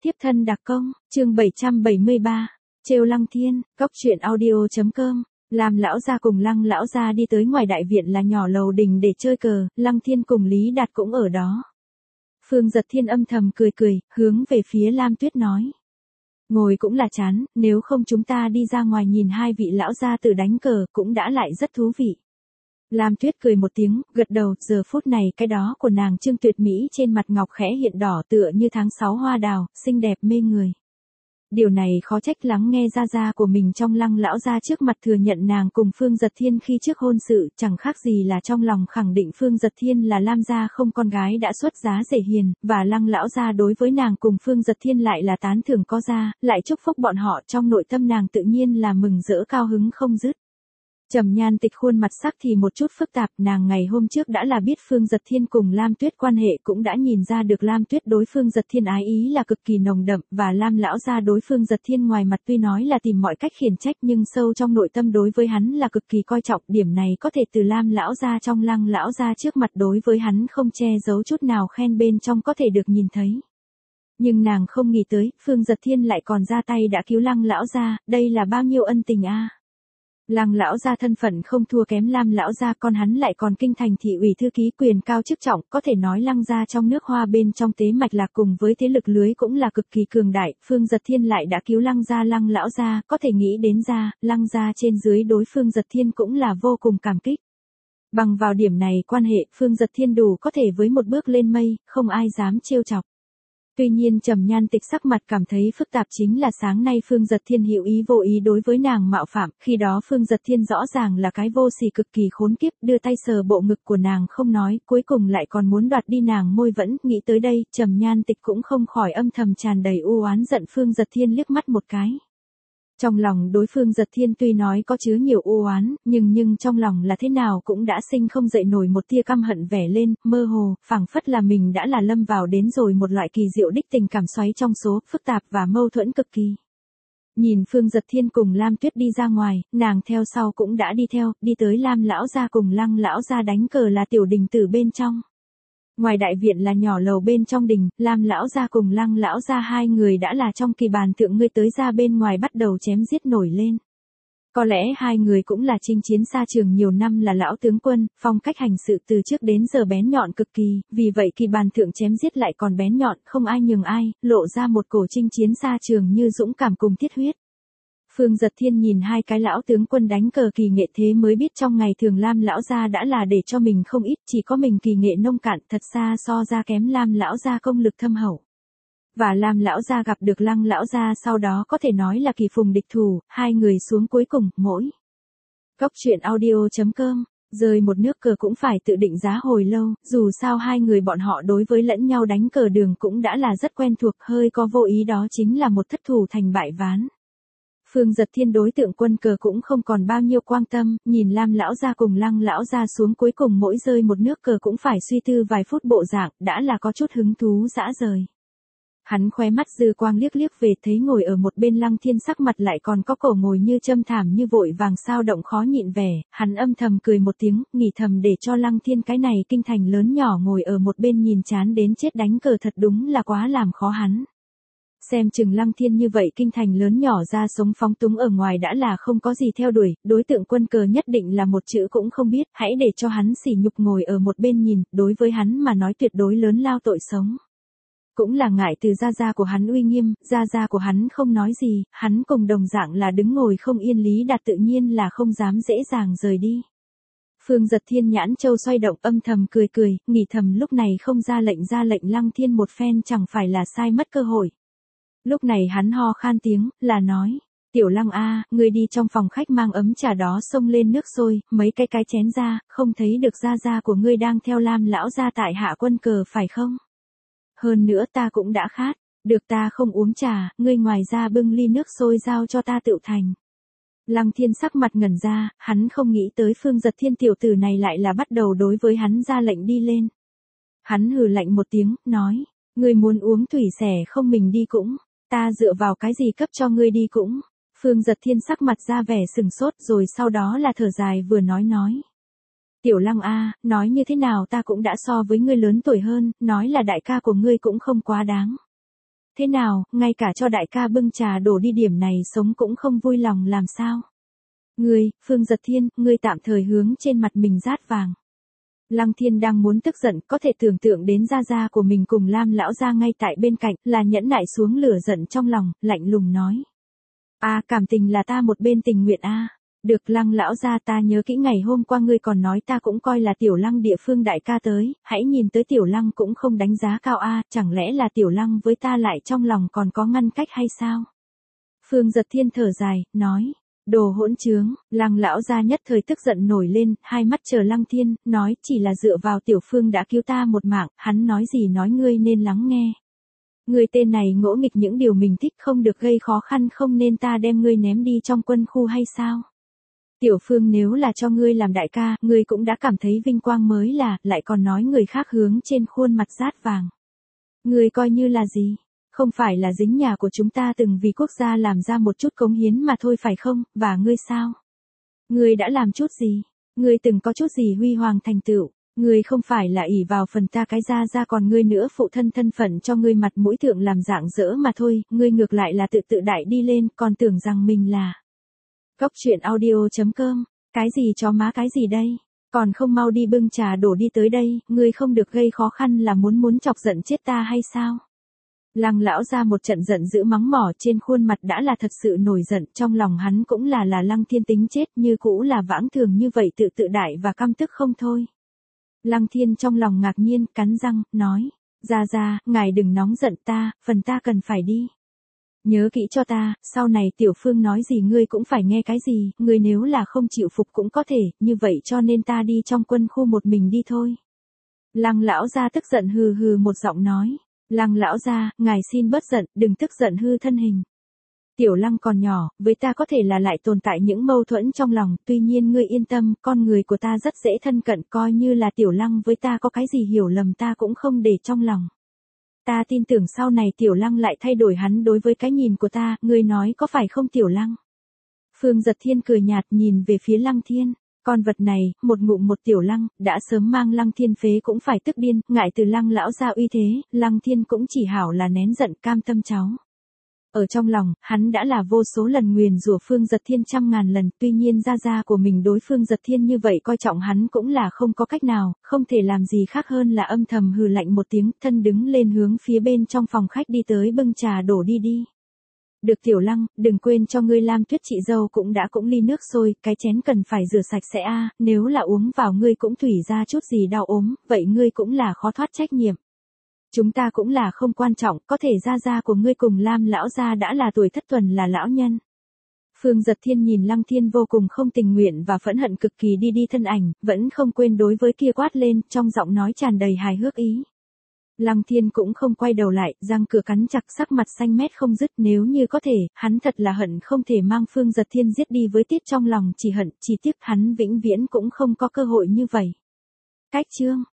Tiếp thân đặc công, chương 773, trêu Lăng Thiên, cóc truyện audio.com. Lam lão gia cùng Lăng lão gia đi tới ngoài đại viện là nhỏ lầu đình để chơi cờ, Lăng Thiên cùng Lý Đạt cũng ở đó. Phương Giật Thiên âm thầm cười cười, hướng về phía Lam Tuyết nói. Ngồi cũng là chán, nếu không chúng ta đi ra ngoài nhìn hai vị lão gia tử đánh cờ cũng đã lại rất thú vị. Lam Tuyết cười một tiếng, gật đầu, giờ phút này cái đó của nàng Trương Tuyệt Mỹ trên mặt ngọc khẽ hiện đỏ tựa như tháng 6 hoa đào, xinh đẹp mê người. Điều này khó trách lắng nghe gia của mình trong Lăng lão gia trước mặt thừa nhận nàng cùng Phương Giật Thiên khi trước hôn sự, chẳng khác gì là trong lòng khẳng định Phương Giật Thiên là Lam gia không con gái đã xuất giá rể hiền, và Lăng lão gia đối với nàng cùng Phương Giật Thiên lại là tán thưởng có ra, lại chúc phúc bọn họ, trong nội tâm nàng tự nhiên là mừng rỡ cao hứng không dứt. Trầm Nhan Tịch khuôn mặt sắc thì một chút phức tạp, nàng ngày hôm trước đã là biết Phương Giật Thiên cùng Lam Tuyết quan hệ, cũng đã nhìn ra được Lam Tuyết đối Phương Giật Thiên ái ý là cực kỳ nồng đậm, và Lam lão gia đối Phương Giật Thiên ngoài mặt tuy nói là tìm mọi cách khiển trách nhưng sâu trong nội tâm đối với hắn là cực kỳ coi trọng, điểm này có thể từ Lam lão gia trong Lăng lão gia trước mặt đối với hắn không che giấu chút nào khen bên trong có thể được nhìn thấy. Nhưng nàng không nghĩ tới, Phương Giật Thiên lại còn ra tay đã cứu Lăng lão gia, đây là bao nhiêu ân tình a. Lăng lão gia thân phận không thua kém Lam lão gia, con hắn lại còn kinh thành thị ủy thư ký, quyền cao chức trọng, có thể nói Lăng gia trong nước Hoa bên trong tế mạch lạc cùng với thế lực lưới cũng là cực kỳ cường đại, Phương Giật Thiên lại đã cứu Lăng gia, Lăng lão gia, có thể nghĩ đến ra, Lăng gia trên dưới đối Phương Giật Thiên cũng là vô cùng cảm kích. Bằng vào điểm này quan hệ, Phương Giật Thiên đủ có thể với một bước lên mây, không ai dám trêu chọc. Tuy nhiên Trầm Nhan Tịch sắc mặt cảm thấy phức tạp chính là sáng nay Phương Giật Thiên hữu ý vô ý đối với nàng mạo phạm, khi đó Phương Giật Thiên rõ ràng là cái vô sỉ cực kỳ khốn kiếp, đưa tay sờ bộ ngực của nàng không nói, cuối cùng lại còn muốn đoạt đi nàng môi vẫn, nghĩ tới đây, Trầm Nhan Tịch cũng không khỏi âm thầm tràn đầy u oán giận Phương Giật Thiên liếc mắt một cái. Trong lòng đối Phương Giật Thiên tuy nói có chứa nhiều u oán, nhưng trong lòng là thế nào cũng đã sinh không dậy nổi một tia căm hận vẻ lên, mơ hồ, phảng phất là mình đã là lâm vào đến rồi một loại kỳ diệu đích tình cảm xoáy trong số, phức tạp và mâu thuẫn cực kỳ. Nhìn Phương Giật Thiên cùng Lam Tuyết đi ra ngoài, nàng theo sau cũng đã đi theo, đi tới Lam lão gia cùng Lăng lão gia đánh cờ là tiểu đình tử bên trong. Ngoài đại viện là nhỏ lầu bên trong đình, Lam lão gia cùng Lăng lão gia hai người đã là trong kỳ bàn thượng ngươi tới ra bên ngoài bắt đầu chém giết nổi lên. Có lẽ hai người cũng là chinh chiến xa trường nhiều năm là lão tướng quân, phong cách hành sự từ trước đến giờ bén nhọn cực kỳ, vì vậy kỳ bàn thượng chém giết lại còn bén nhọn, không ai nhường ai, lộ ra một cổ chinh chiến xa trường như dũng cảm cùng thiết huyết. Phương Giật Thiên nhìn hai cái lão tướng quân đánh cờ kỳ nghệ thế mới biết trong ngày thường Lam lão gia đã là để cho mình không ít, chỉ có mình kỳ nghệ nông cạn, thật xa so ra kém Lam lão gia công lực thâm hậu. Và Lam lão gia gặp được Lăng lão gia sau đó có thể nói là kỳ phùng địch thủ, hai người xuống cuối cùng, mỗi. Cóc truyện audio.com, rơi một nước cờ cũng phải tự định giá hồi lâu, dù sao hai người bọn họ đối với lẫn nhau đánh cờ đường cũng đã là rất quen thuộc, hơi có vô ý đó chính là một thất thủ thành bại ván. Phương Giật Thiên đối tượng quân cờ cũng không còn bao nhiêu quan tâm, nhìn Lam lão gia cùng Lăng lão gia xuống cuối cùng mỗi rơi một nước cờ cũng phải suy tư vài phút bộ dạng, đã là có chút hứng thú dã rời. Hắn khóe mắt dư quang liếc liếc về thấy ngồi ở một bên Lăng Thiên sắc mặt lại còn có cổ ngồi như châm thảm như vội vàng sao động khó nhịn vẻ, hắn âm thầm cười một tiếng, nghĩ thầm để cho Lăng Thiên cái này kinh thành lớn nhỏ ngồi ở một bên nhìn chán đến chết đánh cờ thật đúng là quá làm khó hắn. Xem chừng Lăng Thiên như vậy kinh thành lớn nhỏ ra sống phóng túng ở ngoài đã là không có gì theo đuổi, đối tượng quân cờ nhất định là một chữ cũng không biết, hãy để cho hắn sỉ nhục ngồi ở một bên nhìn, đối với hắn mà nói tuyệt đối lớn lao tội sống. Cũng là ngại từ gia của hắn uy nghiêm, gia của hắn không nói gì, hắn cùng đồng dạng là đứng ngồi không yên Lý Đạt tự nhiên là không dám dễ dàng rời đi. Phương Giật Thiên nhãn châu xoay động âm thầm cười cười, nghĩ thầm lúc này không ra lệnh Lăng Thiên một phen chẳng phải là sai mất cơ hội. Lúc này hắn ho khan tiếng, là nói, tiểu Lăng a, ngươi đi trong phòng khách mang ấm trà đó xông lên nước sôi, mấy cái chén ra, không thấy được gia của ngươi đang theo Lam lão gia tại hạ quân cờ phải không? Hơn nữa ta cũng đã khát, được ta không uống trà, ngươi ngoài ra bưng ly nước sôi giao cho ta tựu thành. Lăng Thiên sắc mặt ngẩn ra, hắn không nghĩ tới Phương Giật Thiên tiểu tử này lại là bắt đầu đối với hắn ra lệnh đi lên. Hắn hừ lạnh một tiếng, nói, ngươi muốn uống thủy xẻ không mình đi cũng, ta dựa vào cái gì cấp cho ngươi đi cũng. Phương Giật Thiên sắc mặt ra vẻ sừng sốt rồi sau đó là thở dài vừa nói. Tiểu Lăng a, nói như thế nào ta cũng đã so với ngươi lớn tuổi hơn, nói là đại ca của ngươi cũng không quá đáng. thế nào, ngay cả cho đại ca bưng trà đổ đi điểm này sống cũng không vui lòng làm sao? Ngươi, Phương Giật Thiên, ngươi tạm thời hướng trên mặt mình rát vàng. Lăng Thiên đang muốn tức giận, có thể tưởng tượng đến gia gia của mình cùng Lam lão gia ngay tại bên cạnh, là nhẫn nại xuống lửa giận trong lòng, lạnh lùng nói. Cảm tình là ta một bên tình nguyện Được Lăng lão gia, ta nhớ kỹ ngày hôm qua ngươi còn nói ta cũng coi là Tiểu Lăng địa phương đại ca tới, hãy nhìn tới Tiểu Lăng cũng không đánh giá cao chẳng lẽ là Tiểu Lăng với ta lại trong lòng còn có ngăn cách hay sao? Phương Giật Thiên thở dài, nói. Đồ hỗn trướng, Lăng lão gia nhất thời tức giận nổi lên, hai mắt chờ Lăng Thiên, nói chỉ là dựa vào Tiểu Phương đã cứu ta một mạng, hắn nói gì nói ngươi nên lắng nghe. Ngươi tên này ngỗ nghịch những điều mình thích, không được gây khó khăn, không nên ta đem ngươi ném đi trong quân khu hay sao? Tiểu Phương nếu là cho ngươi làm đại ca, ngươi cũng đã cảm thấy vinh quang mới là, lại còn nói người khác hướng trên khuôn mặt rát vàng. Ngươi coi như là gì? Không phải là dính nhà của chúng ta từng vì quốc gia làm ra một chút cống hiến mà thôi phải không, và ngươi sao? Ngươi đã làm chút gì? Ngươi từng có chút gì huy hoàng thành tựu? Ngươi không phải là ỷ vào phần ta cái ra còn ngươi nữa, phụ thân thân phận cho ngươi mặt mũi thượng làm dạng dỡ mà thôi, ngươi ngược lại là tự đại đi lên, còn tưởng rằng mình là. Cóc truyện audio.com, cái gì chó má cái gì đây? Còn không mau đi bưng trà đổ đi tới đây, ngươi không được gây khó khăn là muốn chọc giận chết ta hay sao? Lăng lão ra một trận giận dữ mắng mỏ, trên khuôn mặt đã là thật sự nổi giận, trong lòng hắn cũng là Lăng Thiên tính chết như cũ là vãng thường như vậy, tự đại và căm tức không thôi. Lăng Thiên trong lòng ngạc nhiên, cắn răng, nói, ra, ngài đừng nóng giận ta, phần ta cần phải đi. Nhớ kỹ cho ta, sau này Tiểu Phương nói gì ngươi cũng phải nghe cái gì, ngươi nếu là không chịu phục cũng có thể, như vậy cho nên ta đi trong quân khu một mình đi thôi. Lăng lão ra tức giận hừ một giọng nói. Lăng lão gia, ngài xin bớt giận, đừng tức giận hư thân hình. Tiểu Lăng còn nhỏ, với ta có thể là lại tồn tại những mâu thuẫn trong lòng, tuy nhiên ngươi yên tâm, con người của ta rất dễ thân cận, coi như là Tiểu Lăng với ta có cái gì hiểu lầm ta cũng không để trong lòng. Ta tin tưởng sau này Tiểu Lăng lại thay đổi hắn đối với cái nhìn của ta, ngươi nói có phải không Tiểu Lăng? Phương Giật Thiên cười nhạt nhìn về phía Lăng Thiên. Con vật này, một ngụm một Tiểu Lăng, đã sớm mang Lăng Thiên phế cũng phải tức điên, ngại từ Lăng lão gia uy thế, Lăng Thiên cũng chỉ hảo là nén giận cam tâm cháu. Ở trong lòng, hắn đã là vô số lần nguyền rủa Phương Giật Thiên trăm ngàn lần, tuy nhiên gia của mình đối Phương Giật Thiên như vậy coi trọng hắn cũng là không có cách nào, không thể làm gì khác hơn là âm thầm hừ lạnh một tiếng, thân đứng lên hướng phía bên trong phòng khách đi tới bưng trà đổ đi. Được Tiểu Lăng, đừng quên cho ngươi Lam Tuyết chị dâu cũng ly nước sôi, cái chén cần phải rửa sạch sẽ nếu là uống vào ngươi cũng thủy ra chút gì đau ốm, vậy ngươi cũng là khó thoát trách nhiệm. Chúng ta cũng là không quan trọng, có thể gia của ngươi cùng Lam lão gia đã là tuổi thất tuần là lão nhân. Phương Giật Thiên nhìn Lăng Thiên vô cùng không tình nguyện và phẫn hận cực kỳ đi thân ảnh, vẫn không quên đối với kia quát lên, trong giọng nói tràn đầy hài hước ý. Lăng Thiên cũng không quay đầu lại, răng cửa cắn chặt, sắc mặt xanh mét không dứt, nếu như có thể, hắn thật là hận không thể mang Phương Giật Thiên giết đi với tiết trong lòng, chỉ hận, chỉ tiếc hắn vĩnh viễn cũng không có cơ hội như vậy. Cách chương